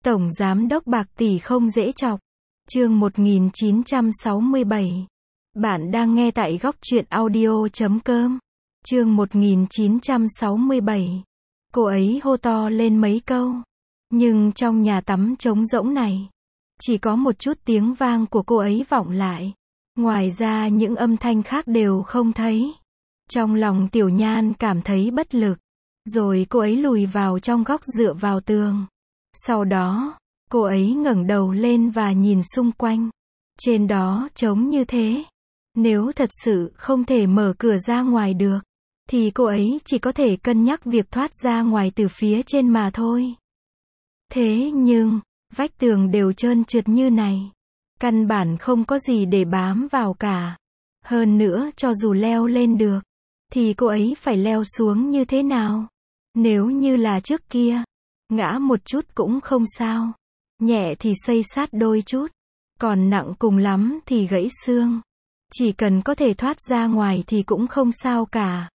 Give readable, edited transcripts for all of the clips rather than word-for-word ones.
Tổng Giám đốc bạc tỷ không dễ chọc. Chương 1967. Bạn đang nghe tại góc truyện audio.com. Chương 1967. Cô ấy hô to lên mấy câu. Nhưng trong nhà tắm trống rỗng này, chỉ có một chút tiếng vang của cô ấy vọng lại. Ngoài ra những âm thanh khác đều không thấy. Trong lòng Tiểu Nhan cảm thấy bất lực. Rồi cô ấy lùi vào trong góc dựa vào tường. Sau đó, cô ấy ngẩng đầu lên và nhìn xung quanh. Trên đó trống như thế. Nếu thật sự không thể mở cửa ra ngoài được, thì cô ấy chỉ có thể cân nhắc việc thoát ra ngoài từ phía trên mà thôi. Thế nhưng, vách tường đều trơn trượt như này. Căn bản không có gì để bám vào cả. Hơn nữa cho dù leo lên được, thì cô ấy phải leo xuống như thế nào? Nếu như là trước kia, ngã một chút cũng không sao. Nhẹ thì xây sát đôi chút. Còn nặng cùng lắm thì gãy xương. Chỉ cần có thể thoát ra ngoài thì cũng không sao cả.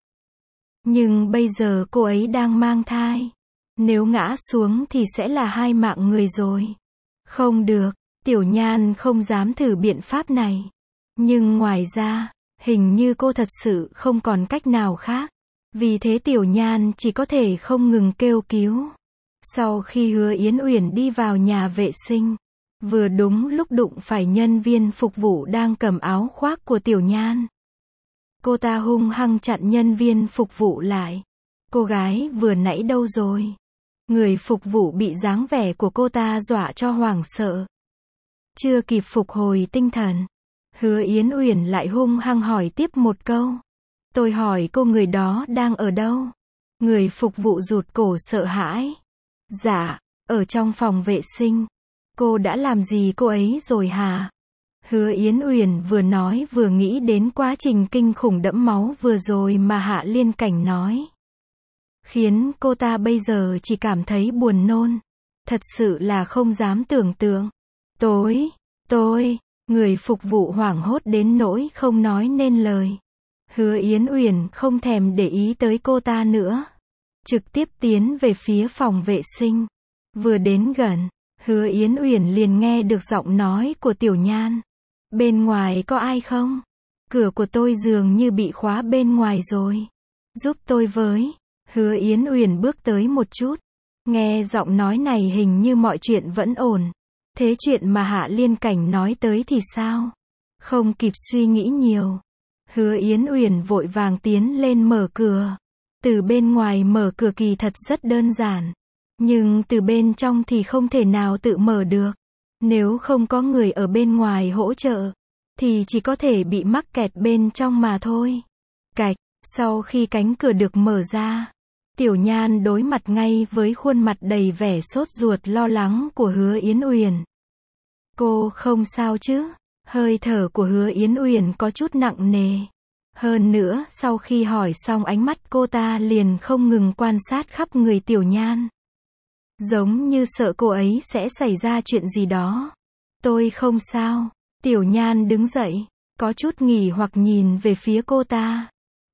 Nhưng bây giờ cô ấy đang mang thai. Nếu ngã xuống thì sẽ là 2 mạng người rồi. Không được, Tiểu Nhan không dám thử biện pháp này. Nhưng ngoài ra, hình như cô thật sự không còn cách nào khác. Vì thế Tiểu Nhan chỉ có thể không ngừng kêu cứu. Sau khi Hứa Yến Uyển đi vào nhà vệ sinh, vừa đúng lúc đụng phải nhân viên phục vụ đang cầm áo khoác của Tiểu Nhan. Cô ta hung hăng chặn nhân viên phục vụ lại. Cô gái vừa nãy đâu rồi? Người phục vụ bị dáng vẻ của cô ta dọa cho hoảng sợ. Chưa kịp phục hồi tinh thần, Hứa Yến Uyển lại hung hăng hỏi tiếp một câu. Tôi hỏi cô người đó đang ở đâu? Người phục vụ rụt cổ sợ hãi. Dạ, ở trong phòng vệ sinh. Cô đã làm gì cô ấy rồi hả? Hứa Yến Uyển vừa nói vừa nghĩ đến quá trình kinh khủng đẫm máu vừa rồi mà Hạ Liên Cảnh nói. Khiến cô ta bây giờ chỉ cảm thấy buồn nôn. Thật sự là không dám tưởng tượng. Tôi, người phục vụ hoảng hốt đến nỗi không nói nên lời. Hứa Yến Uyển không thèm để ý tới cô ta nữa. Trực tiếp tiến về phía phòng vệ sinh. Vừa đến gần, Hứa Yến Uyển liền nghe được giọng nói của Tiểu Nhan. Bên ngoài có ai không? Cửa của tôi dường như bị khóa bên ngoài rồi. Giúp tôi với. Hứa Yến Uyển bước tới một chút. Nghe giọng nói này hình như mọi chuyện vẫn ổn. Thế chuyện mà Hạ Liên Cảnh nói tới thì sao? Không kịp suy nghĩ nhiều, Hứa Yến Uyển vội vàng tiến lên mở cửa. Từ bên ngoài mở cửa kỳ thật rất đơn giản. Nhưng từ bên trong thì không thể nào tự mở được. Nếu không có người ở bên ngoài hỗ trợ, thì chỉ có thể bị mắc kẹt bên trong mà thôi. Cạch, sau khi cánh cửa được mở ra, Tiểu Nhan đối mặt ngay với khuôn mặt đầy vẻ sốt ruột lo lắng của Hứa Yến Uyển. Cô không sao chứ? Hơi thở của Hứa Yến Uyển có chút nặng nề. Hơn nữa, sau khi hỏi xong ánh mắt cô ta liền không ngừng quan sát khắp người Tiểu Nhan. Giống như sợ cô ấy sẽ xảy ra chuyện gì đó. Tôi không sao. Tiểu Nhan đứng dậy, có chút nghỉ hoặc nhìn về phía cô ta.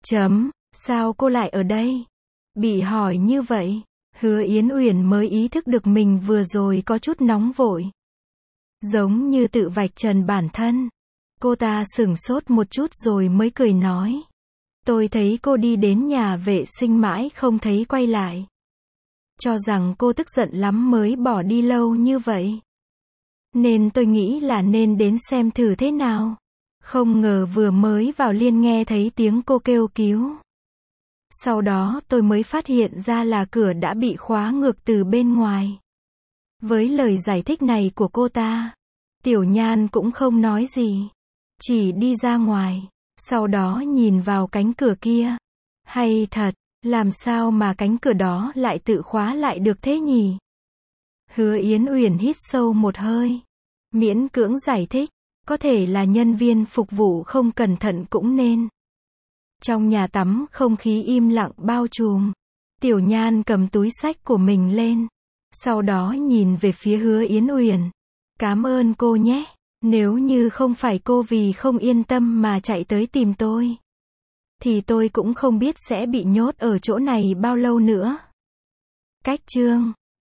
Sao cô lại ở đây? Bị hỏi như vậy, Hứa Yến Uyển mới ý thức được mình vừa rồi có chút nóng vội. Giống như tự vạch trần bản thân. Cô ta sửng sốt một chút rồi mới cười nói. Tôi thấy cô đi đến nhà vệ sinh mãi không thấy quay lại. Cho rằng cô tức giận lắm mới bỏ đi lâu như vậy. Nên tôi nghĩ là nên đến xem thử thế nào. Không ngờ vừa mới vào liền nghe thấy tiếng cô kêu cứu. Sau đó tôi mới phát hiện ra là cửa đã bị khóa ngược từ bên ngoài. Với lời giải thích này của cô ta, Tiểu Nhan cũng không nói gì. Chỉ đi ra ngoài, sau đó nhìn vào cánh cửa kia. Hay thật, làm sao mà cánh cửa đó lại tự khóa lại được thế nhỉ? Hứa Yến Uyển hít sâu một hơi. Miễn cưỡng giải thích, có thể là nhân viên phục vụ không cẩn thận cũng nên. Trong nhà tắm không khí im lặng bao trùm. Tiểu Nhan cầm túi xách của mình lên. Sau đó nhìn về phía Hứa Yến Uyển. Cảm ơn cô nhé. Nếu như không phải cô vì không yên tâm mà chạy tới tìm tôi, thì tôi cũng không biết sẽ bị nhốt ở chỗ này bao lâu nữa. Cách chương